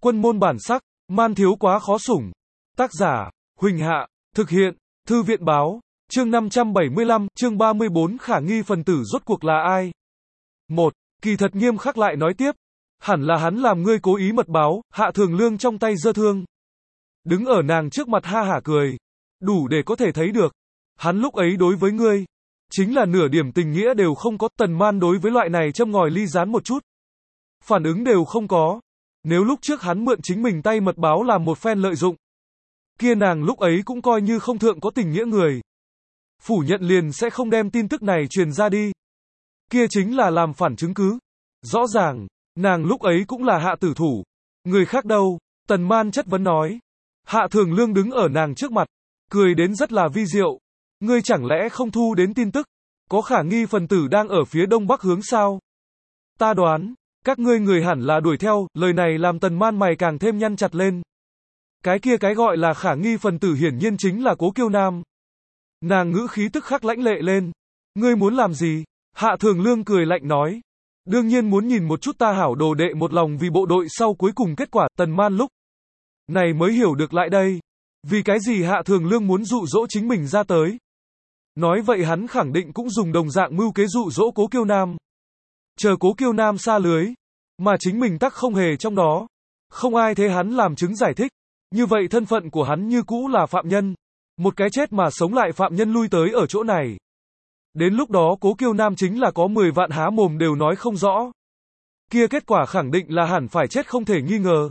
Quân môn bản sắc, man thiếu quá khó sủng. Tác giả, Huỳnh Hạ, thực hiện, Thư viện báo, chương 575, chương 34 khả nghi phần tử rốt cuộc là ai? 1. Kỳ thật nghiêm khắc lại nói tiếp. Hẳn là hắn làm ngươi cố ý mật báo, Hạ Thường Lương trong tay giơ thương. Đứng ở nàng trước mặt ha hả cười. Đủ để có thể thấy được. Hắn lúc ấy đối với ngươi, chính là nửa điểm tình nghĩa đều không có. Tần Man đối với loại này châm ngòi ly gián một chút phản ứng đều không có. Nếu lúc trước hắn mượn chính mình tay mật báo làm một phen lợi dụng, kia nàng lúc ấy cũng coi như không thượng có tình nghĩa người. Phủ nhận liền sẽ không đem tin tức này truyền ra đi. Kia chính là làm phản chứng cứ. Rõ ràng, nàng lúc ấy cũng là hạ tử thủ. Người khác đâu? Tần Man chất vấn nói. Hạ Thường Lương đứng ở nàng trước mặt, cười đến rất là vi diệu. Ngươi chẳng lẽ không thu đến tin tức? Có khả nghi phần tử đang ở phía đông bắc hướng sao? Ta đoán, các ngươi người hẳn là đuổi theo. Lời này làm Tần Man mày càng thêm nhăn chặt lên. Cái kia cái gọi là khả nghi phần tử hiển nhiên chính là Cố Kiêu Nam. Nàng ngữ khí tức khắc lãnh lệ lên. Ngươi muốn làm gì? Hạ Thường Lương cười lạnh nói. Đương nhiên muốn nhìn một chút ta hảo đồ đệ một lòng vì bộ đội sau cuối cùng kết quả. Tần Man lúc này mới hiểu được lại đây. Vì cái gì Hạ Thường Lương muốn dụ dỗ chính mình ra tới. Nói vậy hắn khẳng định cũng dùng đồng dạng mưu kế dụ dỗ Cố Kiêu Nam. Chờ Cố Kiêu Nam xa lưới, mà chính mình tắc không hề trong đó. Không ai thế hắn làm chứng giải thích. Như vậy thân phận của hắn như cũ là phạm nhân. Một cái chết mà sống lại phạm nhân lui tới ở chỗ này. Đến lúc đó Cố Kiêu Nam chính là có 10 vạn há mồm đều nói không rõ. Kia kết quả khẳng định là hẳn phải chết không thể nghi ngờ.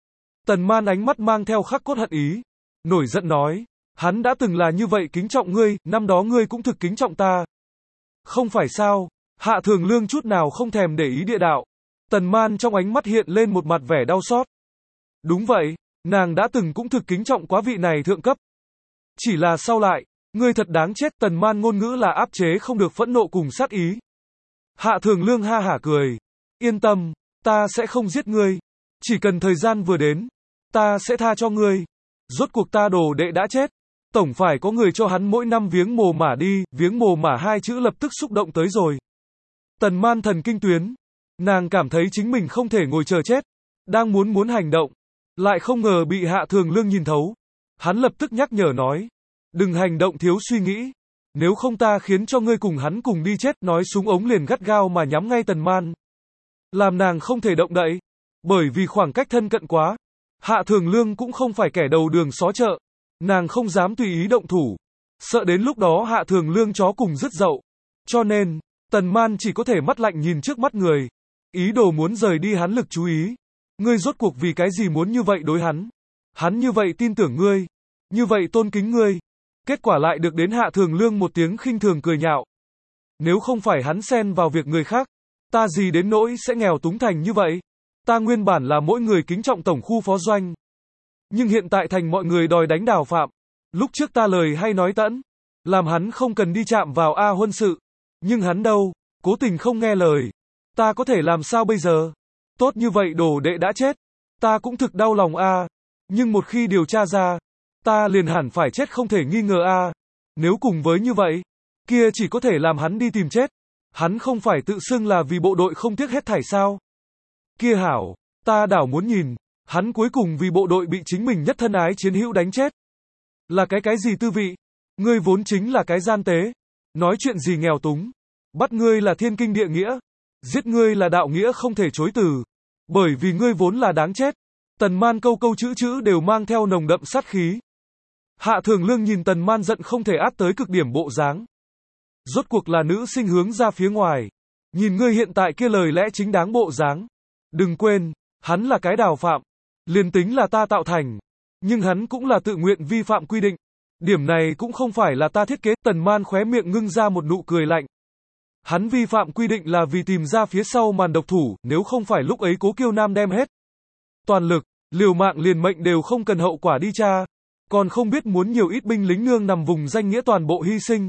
Tần Man ánh mắt mang theo khắc cốt hận ý. Nổi giận nói. Hắn đã từng là như vậy kính trọng ngươi, năm đó ngươi cũng thực kính trọng ta. Không phải sao? Hạ Thường Lương chút nào không thèm để ý địa đạo. Tần Man trong ánh mắt hiện lên một mặt vẻ đau xót. Đúng vậy, nàng đã từng cũng thực kính trọng quá vị này thượng cấp. Chỉ là sau lại, ngươi thật đáng chết. Tần Man ngôn ngữ là áp chế không được phẫn nộ cùng sát ý. Hạ Thường Lương ha hả cười. Yên tâm, ta sẽ không giết ngươi. Chỉ cần thời gian vừa đến, ta sẽ tha cho ngươi. Rốt cuộc ta đồ đệ đã chết. Tổng phải có người cho hắn mỗi năm viếng mồ mả đi. Viếng mồ mả hai chữ lập tức xúc động tới rồi. Tần Man thần kinh tuyến. Nàng cảm thấy chính mình không thể ngồi chờ chết. Đang muốn hành động. Lại không ngờ bị Hạ Thường Lương nhìn thấu. Hắn lập tức nhắc nhở nói. Đừng hành động thiếu suy nghĩ. Nếu không ta khiến cho ngươi cùng hắn cùng đi chết. Nói súng ống liền gắt gao mà nhắm ngay Tần Man. Làm nàng không thể động đậy. Bởi vì khoảng cách thân cận quá. Hạ Thường Lương cũng không phải kẻ đầu đường xó chợ. Nàng không dám tùy ý động thủ. Sợ đến lúc đó Hạ Thường Lương chó cùng rứt dậu. Cho nên, Tần Man chỉ có thể mắt lạnh nhìn trước mắt người. Ý đồ muốn rời đi hắn lực chú ý. Ngươi rốt cuộc vì cái gì muốn như vậy đối hắn? Hắn như vậy tin tưởng ngươi. Như vậy tôn kính ngươi. Kết quả lại được đến Hạ Thường Lương một tiếng khinh thường cười nhạo. Nếu không phải hắn xen vào việc người khác, ta gì đến nỗi sẽ nghèo túng thành như vậy? Ta nguyên bản là mỗi người kính trọng tổng khu phó doanh. Nhưng hiện tại thành mọi người đòi đánh Đào Phạm. Lúc trước ta lời hay nói tẫn. Làm hắn không cần đi chạm vào A Huân sự. Nhưng hắn đâu, cố tình không nghe lời. Ta có thể làm sao bây giờ? Tốt như vậy đồ đệ đã chết. Ta cũng thực đau lòng a. Nhưng một khi điều tra ra, ta liền hẳn phải chết không thể nghi ngờ a. Nếu cùng với như vậy, kia chỉ có thể làm hắn đi tìm chết. Hắn không phải tự xưng là vì bộ đội không tiếc hết thảy sao? Kia hảo, ta đảo muốn nhìn, hắn cuối cùng vì bộ đội bị chính mình nhất thân ái chiến hữu đánh chết. Là cái gì tư vị? Ngươi vốn chính là cái gian tế. Nói chuyện gì nghèo túng. Bắt ngươi là thiên kinh địa nghĩa. Giết ngươi là đạo nghĩa không thể chối từ. Bởi vì ngươi vốn là đáng chết. Tần Man câu câu chữ đều mang theo nồng đậm sát khí. Hạ Thường Lương nhìn Tần Man giận không thể át tới cực điểm bộ dáng. Rốt cuộc là nữ sinh hướng ra phía ngoài. Nhìn ngươi hiện tại kia lời lẽ chính đáng bộ dáng. Đừng quên, hắn là cái Đào Phạm. Liền tính là ta tạo thành. Nhưng hắn cũng là tự nguyện vi phạm quy định. Điểm này cũng không phải là ta thiết kế. Tần Man khóe miệng ngưng ra một nụ cười lạnh. Hắn vi phạm quy định là vì tìm ra phía sau màn độc thủ, nếu không phải lúc ấy Cố Kiêu Nam đem hết toàn lực, liều mạng liền mệnh đều không cần hậu quả đi tra, còn không biết muốn nhiều ít binh lính nương nằm vùng danh nghĩa toàn bộ hy sinh.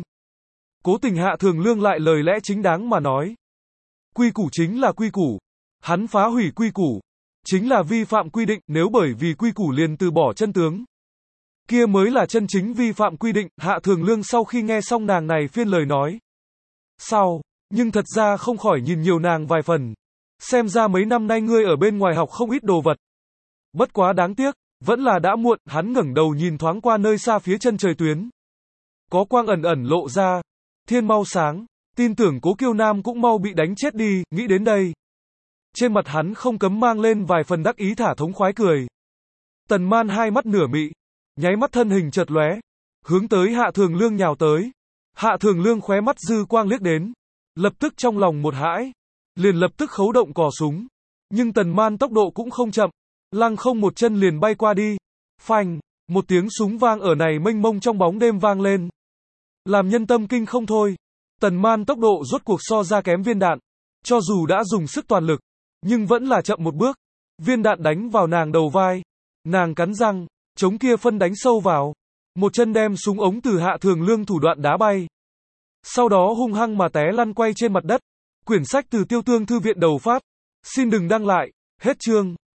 Cố tình Hạ Thường Lương lại lời lẽ chính đáng mà nói. Quy củ chính là quy củ. Hắn phá hủy quy củ, chính là vi phạm quy định, nếu bởi vì quy củ liền từ bỏ chân tướng. Kia mới là chân chính vi phạm quy định. Hạ Thường Lương sau khi nghe xong nàng này phiên lời nói. Sao, nhưng thật ra không khỏi nhìn nhiều nàng vài phần. Xem ra mấy năm nay ngươi ở bên ngoài học không ít đồ vật. Bất quá đáng tiếc, vẫn là đã muộn, hắn ngẩng đầu nhìn thoáng qua nơi xa phía chân trời tuyến. Có quang ẩn ẩn lộ ra, thiên mau sáng, tin tưởng Cố Kiêu Nam cũng mau bị đánh chết đi, nghĩ đến đây. Trên mặt hắn không cấm mang lên vài phần đắc ý thả thống khoái cười. Tần Man hai mắt nửa mị, nháy mắt thân hình chợt lóe, hướng tới Hạ Thường Lương nhào tới. Hạ Thường Lương khóe mắt dư quang liếc đến, lập tức trong lòng một hãi, liền lập tức khấu động cò súng. Nhưng Tần Man tốc độ cũng không chậm, lăng không một chân liền bay qua đi. Phanh, một tiếng súng vang ở này mênh mông trong bóng đêm vang lên. Làm nhân tâm kinh không thôi. Tần Man tốc độ rốt cuộc so ra kém viên đạn, cho dù đã dùng sức toàn lực, nhưng vẫn là chậm một bước. Viên đạn đánh vào nàng đầu vai, nàng cắn răng, chống kia phân đánh sâu vào, một chân đem súng ống từ Hạ Thường Lương thủ đoạn đá bay. Sau đó hung hăng mà té lăn quay trên mặt đất. Quyển sách từ Tiêu Tương thư viện đầu phát. Xin đừng đăng lại. Hết chương.